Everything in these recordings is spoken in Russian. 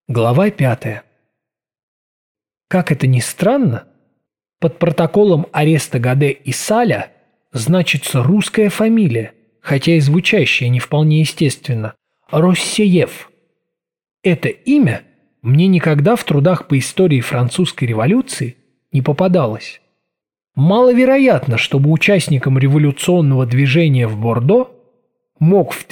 Глава 5. Как это ни странно, под протоколом ареста Гаде и Саля значится русская фамилия, хотя и звучащая не вполне естественно – Россиев. Это имя мне никогда в трудах по истории французской революции не попадалось. Маловероятно, чтобы участником революционного движения в Бордо мог в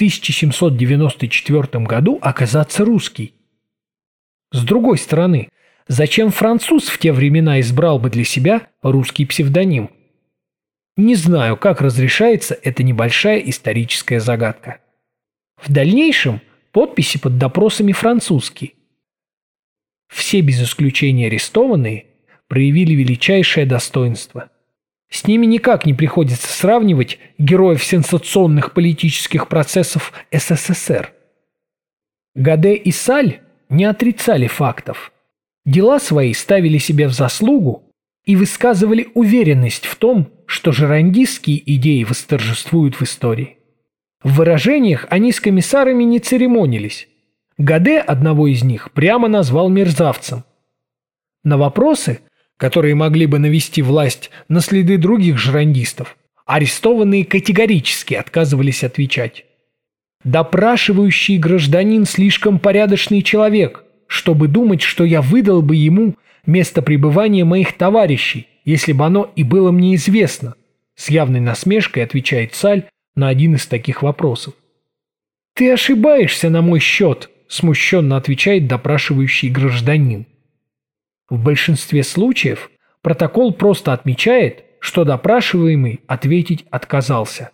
1794 году оказаться русский. С другой стороны, зачем француз в те времена избрал бы для себя русский псевдоним? Не знаю, как разрешается эта небольшая историческая загадка. В дальнейшем подписи под допросами французские. Все без исключения арестованные проявили величайшее достоинство. С ними никак не приходится сравнивать героев сенсационных политических процессов СССР. Гаде и Саль не отрицали фактов. Дела свои ставили себе в заслугу и высказывали уверенность в том, что жерандистские идеи восторжествуют в истории. В выражениях они с комиссарами не церемонились. Гаде одного из них прямо назвал мерзавцем. На вопросы, которые могли бы навести власть на следы других жерандистов, арестованные категорически отказывались отвечать. Допрашивающий гражданин слишком порядочный человек, чтобы думать, что я выдал бы ему место пребывания моих товарищей, если бы оно и было мне известно, с явной насмешкой отвечает Саль на один из таких вопросов. «Ты ошибаешься на мой счет», смущенно отвечает допрашивающий гражданин. В большинстве случаев протокол просто отмечает, что допрашиваемый ответить отказался.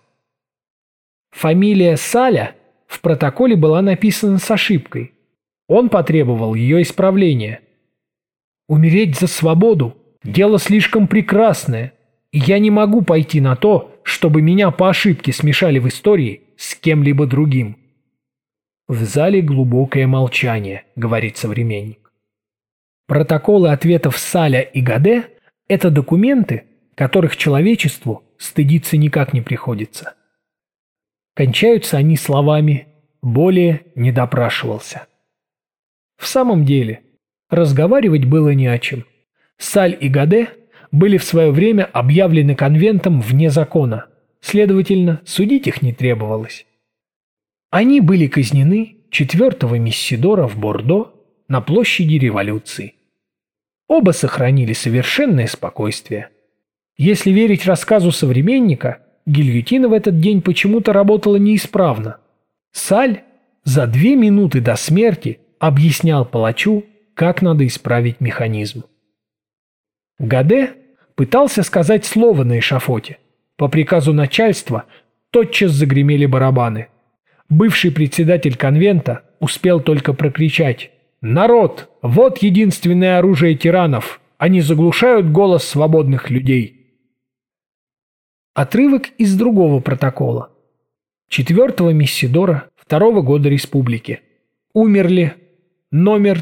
Фамилия Саля в протоколе была написана с ошибкой. Он потребовал ее исправления. «Умереть за свободу – дело слишком прекрасное, и я не могу пойти на то, чтобы меня по ошибке смешали в истории с кем-либо другим». В зале глубокое молчание, говорит современник. Протоколы ответов Саля и Гаде – это документы, которых человечеству стыдиться никак не приходится. Кончаются они словами «более не допрашивался». В самом деле, разговаривать было не о чем. Саль и Гаде были в свое время объявлены конвентом вне закона, следовательно, судить их не требовалось. Они были казнены 4 Мессидора в Бордо на площади Революции. Оба сохранили совершенное спокойствие. Если верить рассказу современника, гильотина в этот день почему-то работала неисправно. Саль за 2 минуты до смерти объяснял палачу, как надо исправить механизм. Гаде пытался сказать слово на эшафоте. По приказу начальства тотчас загремели барабаны. Бывший председатель конвента успел только прокричать: «Народ, вот единственное оружие тиранов! Они заглушают голос свободных людей!» Отрывок из другого протокола. 4 Мессидора 2 года республики. Умерли: номер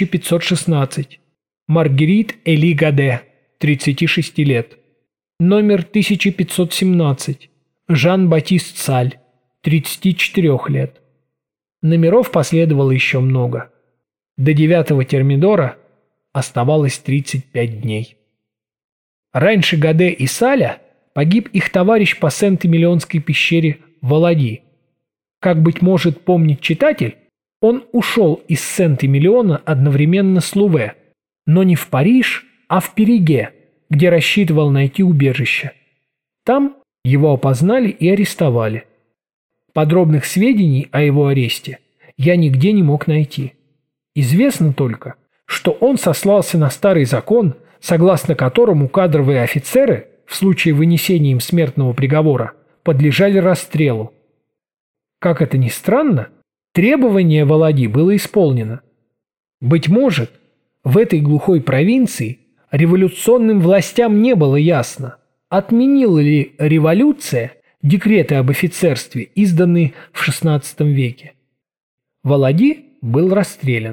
1516. Маргерит Эли Гаде, 36 лет. Номер 1517. Жан-Батист Саль, 34 лет. Номеров последовало еще много. До 9 термидора оставалось 35 дней. Раньше Гаде и Саля погиб их товарищ по Сент-Эмилионской пещере Валади. Как, быть может, помнит читатель, он ушел из Сент-Эмилиона одновременно с Луве, но не в Париж, а в Периге, где рассчитывал найти убежище. Там его опознали и арестовали. Подробных сведений о его аресте я нигде не мог найти. Известно только, что он сослался на старый закон, согласно которому кадровые офицеры в случае вынесения им смертного приговора подлежали расстрелу. Как это ни странно, требование Валади было исполнено. Быть может, в этой глухой провинции революционным властям не было ясно, отменила ли революция декреты об офицерстве, изданные в XVI веке. Валади был расстрелян.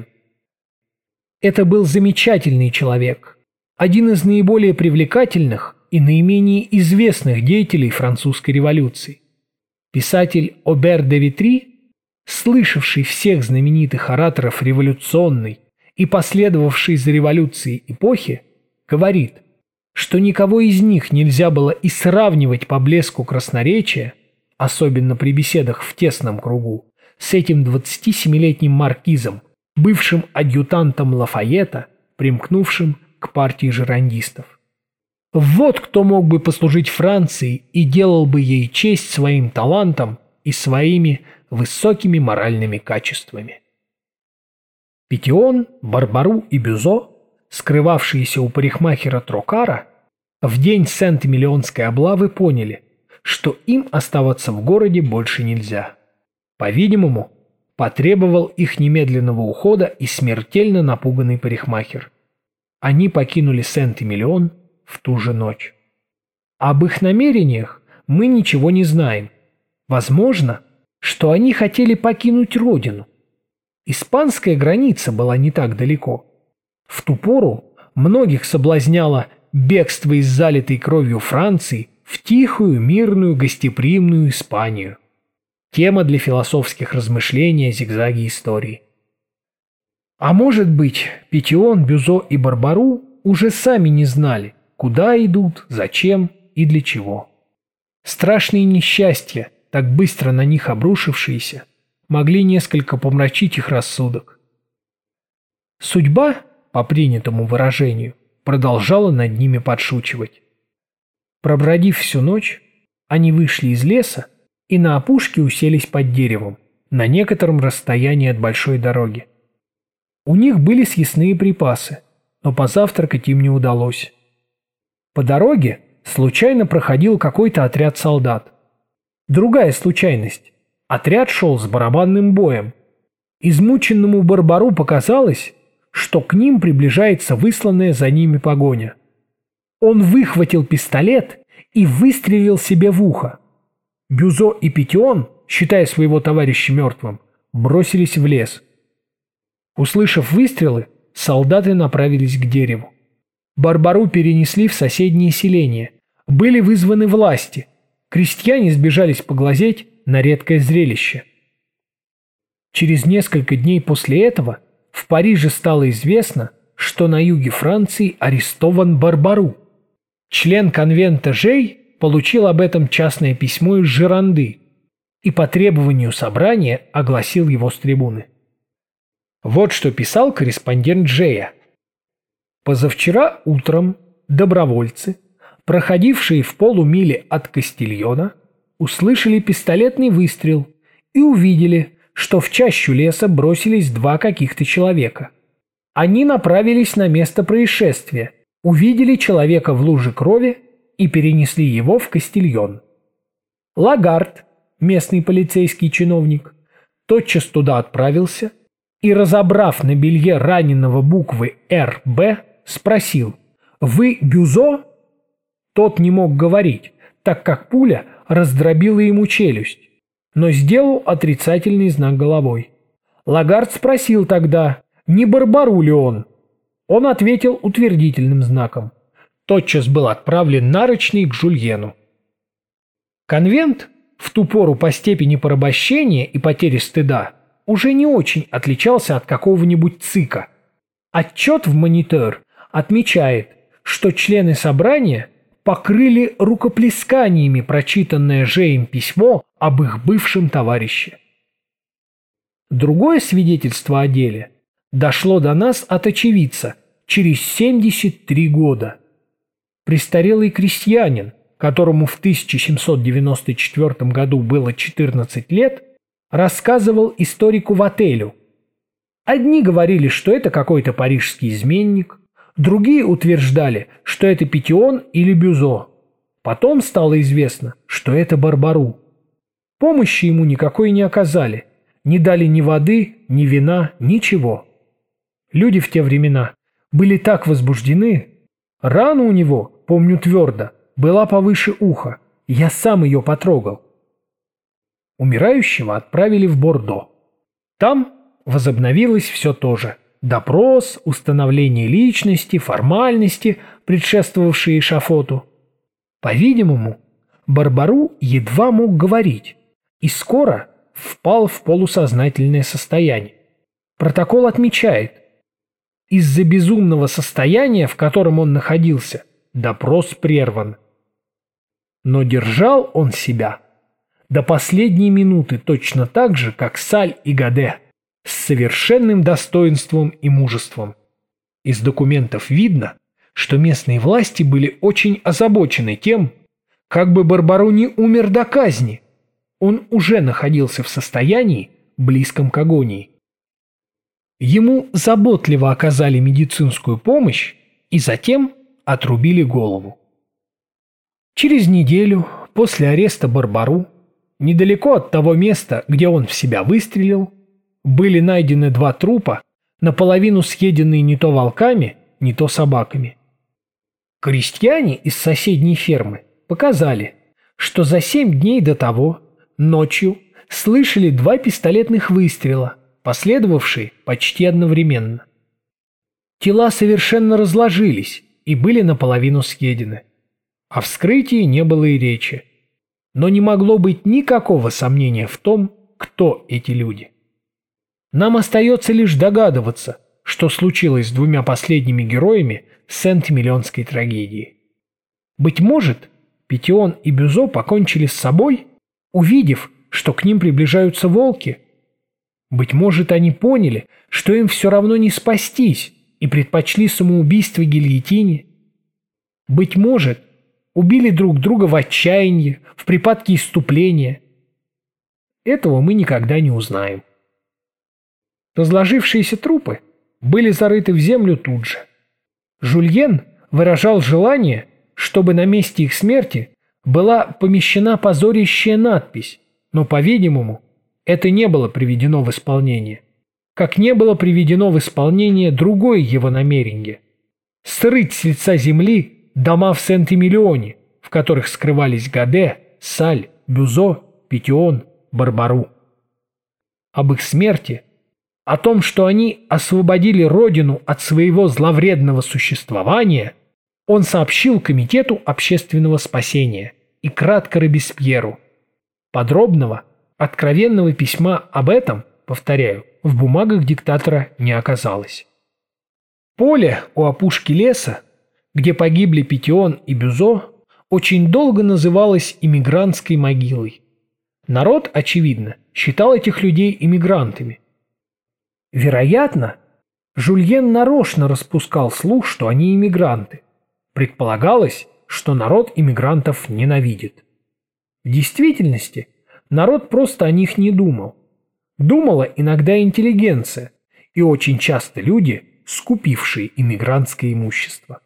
Это был замечательный человек, один из наиболее привлекательных и наименее известных деятелей французской революции. Писатель Обер де Витри, слышавший всех знаменитых ораторов революционной и последовавшей за революцией эпохи, говорит, что никого из них нельзя было и сравнивать по блеску красноречия, особенно при беседах в тесном кругу, с этим 27-летним маркизом, бывшим адъютантом Лафайета, примкнувшим к партии жерандистов. Вот кто мог бы послужить Франции и делал бы ей честь своим талантом и своими высокими моральными качествами. Петион, Барбару и Бюзо, скрывавшиеся у парикмахера Трокара, в день Сент-Эмилионской облавы поняли, что им оставаться в городе больше нельзя. По-видимому, потребовал их немедленного ухода и смертельно напуганный парикмахер. Они покинули Сент-Эмилион в ту же ночь. Об их намерениях мы ничего не знаем. Возможно, что они хотели покинуть родину. Испанская граница была не так далеко. В ту пору многих соблазняло бегство из залитой кровью Франции в тихую, мирную, гостеприимную Испанию. Тема для философских размышлений о зигзаге истории. А может быть, Петион, Бюзо и Барбару уже сами не знали, куда идут, зачем и для чего. Страшные несчастья, так быстро на них обрушившиеся, могли несколько помрачить их рассудок. Судьба, по принятому выражению, продолжала над ними подшучивать. Пробродив всю ночь, они вышли из леса и на опушке уселись под деревом, на некотором расстоянии от большой дороги. У них были съестные припасы, но позавтракать им не удалось. По дороге случайно проходил какой-то отряд солдат. Другая случайность. Отряд шел с барабанным боем. Измученному Барбару показалось, что к ним приближается высланная за ними погоня. Он выхватил пистолет и выстрелил себе в ухо. Бюзо и Петион, считая своего товарища мертвым, бросились в лес. Услышав выстрелы, солдаты направились к дереву. Барбару перенесли в соседние селения. Были вызваны власти. Крестьяне сбежались поглазеть на редкое зрелище. Через несколько дней после этого в Париже стало известно, что на юге Франции арестован Барбару. Член конвента Жей получил об этом частное письмо из Жеранды и по требованию собрания огласил его с трибуны. Вот что писал корреспондент Жея. Позавчера утром добровольцы, проходившие в полумиле от Кастильона, услышали пистолетный выстрел и увидели, что в чащу леса бросились два каких-то человека. Они направились на место происшествия, увидели человека в луже крови и перенесли его в Кастильон. Лагард, местный полицейский чиновник, тотчас туда отправился и, разобрав на белье раненого буквы «РБ», спросил: «Вы Бюзо?» Тот не мог говорить, так как пуля раздробила ему челюсть, но сделал отрицательный знак головой. Лагард спросил тогда, не Барбару ли он. Он ответил утвердительным знаком. Тотчас был отправлен нарочный к Жульену. Конвент, в ту пору по степени порабощения и потери стыда, уже не очень отличался от какого-нибудь ЦИКа. Отчет в «Монитор» отмечает, что члены собрания покрыли рукоплесканиями прочитанное Жеем письмо об их бывшем товарище. Другое свидетельство о деле дошло до нас от очевидца через 73 года. Престарелый крестьянин, которому в 1794 году было 14 лет, рассказывал историку Вателю. Одни говорили, что это какой-то парижский изменник, другие утверждали, что это Петион или Бюзо. Потом стало известно, что это Барбару. Помощи ему никакой не оказали, не дали ни воды, ни вина, ничего. Люди в те времена были так возбуждены. Рана у него, помню твердо, была повыше уха, я сам ее потрогал. Умирающего отправили в Бордо. Там возобновилось все то же. Допрос, установление личности, формальности, предшествовавшие эшафоту. По-видимому, Барбару едва мог говорить и скоро впал в полусознательное состояние. Протокол отмечает: Из-за безумного состояния, в котором он находился, допрос прерван. Но держал он себя до последней минуты точно так же, как Саль и Гаде, с совершенным достоинством и мужеством. Из документов видно, что местные власти были очень озабочены тем, как бы Барбару не умер до казни. Он уже находился в состоянии, близком к агонии. Ему заботливо оказали медицинскую помощь и затем отрубили голову. Через неделю после ареста Барбару, недалеко от того места, где он в себя выстрелил, были найдены 2 трупа, наполовину съеденные не то волками, не то собаками. Крестьяне из соседней фермы показали, что за 7 дней до того, ночью, слышали 2 пистолетных выстрела, последовавшие почти одновременно. Тела совершенно разложились и были наполовину съедены. О вскрытии не было и речи. Но не могло быть никакого сомнения в том, кто эти люди. Нам остается лишь догадываться, что случилось с 2 последними героями Сент-Эмилионской трагедии. Быть может, Петион и Бюзо покончили с собой, увидев, что к ним приближаются волки. Быть может, они поняли, что им все равно не спастись, и предпочли самоубийство гильотине. Быть может, убили друг друга в отчаянии, в припадке исступления. Этого мы никогда не узнаем. Разложившиеся трупы были зарыты в землю тут же. Жульен выражал желание, чтобы на месте их смерти была помещена позорящая надпись, но, по-видимому, это не было приведено в исполнение, как не было приведено в исполнение другое его намерение – срыть с лица земли дома в Сент-Эмилионе, в которых скрывались Гаде, Саль, Бюзо, Петион, Барбару. Об их смерти, о том, что они освободили родину от своего зловредного существования, он сообщил Комитету общественного спасения и кратко Робеспьеру. Подробного, откровенного письма об этом, повторяю, в бумагах диктатора не оказалось. Поле у опушки леса, где погибли Петион и Бюзо, очень долго называлось иммигрантской могилой. Народ, очевидно, считал этих людей иммигрантами. Вероятно, Жульен нарочно распускал слух, что они иммигранты. Предполагалось, что народ иммигрантов ненавидит. В действительности, народ просто о них не думал. Думала иногда интеллигенция и очень часто люди, скупившие иммигрантское имущество.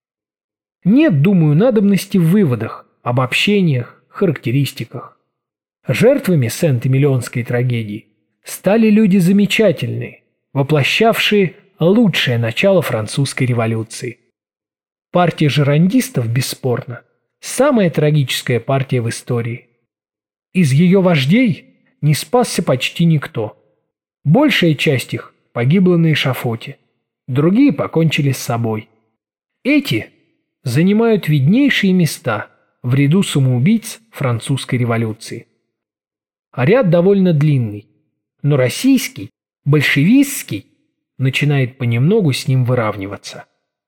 Нет, думаю, надобности в выводах, обобщениях, характеристиках. Жертвами Сент-Эмилионской трагедии стали люди замечательные, воплощавшие лучшее начало французской революции. Партия жерандистов, бесспорно, самая трагическая партия в истории. Из ее вождей не спасся почти никто. Большая часть их погибла на эшафоте, другие покончили с собой. Эти занимают виднейшие места в ряду самоубийц французской революции. А ряд довольно длинный, но российский, большевистский, начинает понемногу с ним выравниваться.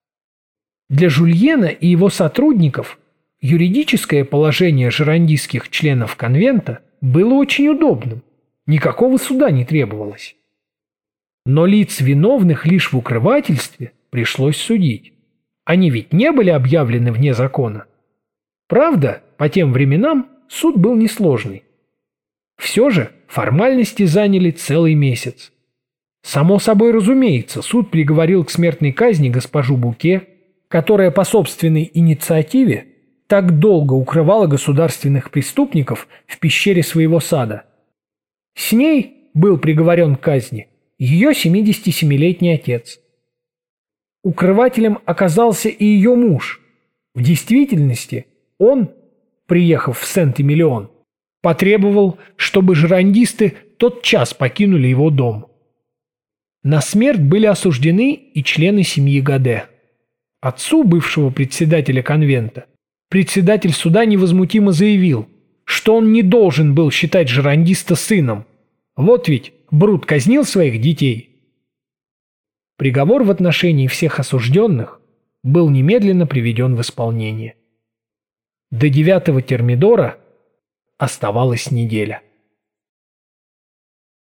Для Жульена и его сотрудников юридическое положение жерандистских членов конвента было очень удобным, никакого суда не требовалось. Но лиц, виновных лишь в укрывательстве, пришлось судить. Они ведь не были объявлены вне закона. Правда, по тем временам суд был несложный. Все же формальности заняли целый месяц. Само собой разумеется, суд приговорил к смертной казни госпожу Буке, которая по собственной инициативе так долго укрывала государственных преступников в пещере своего сада. С ней был приговорен к казни ее 77-летний отец. Укрывателем оказался и ее муж. В действительности он, приехав в Сент-Эмилион, потребовал, чтобы жерандисты тотчас покинули его дом. На смерть были осуждены и члены семьи Гаде. Отцу бывшего председателя конвента председатель суда невозмутимо заявил, что он не должен был считать жерандиста сыном. Вот ведь Брут казнил своих детей. Приговор в отношении всех осужденных был немедленно приведен в исполнение. До 9-го термидора оставалась неделя.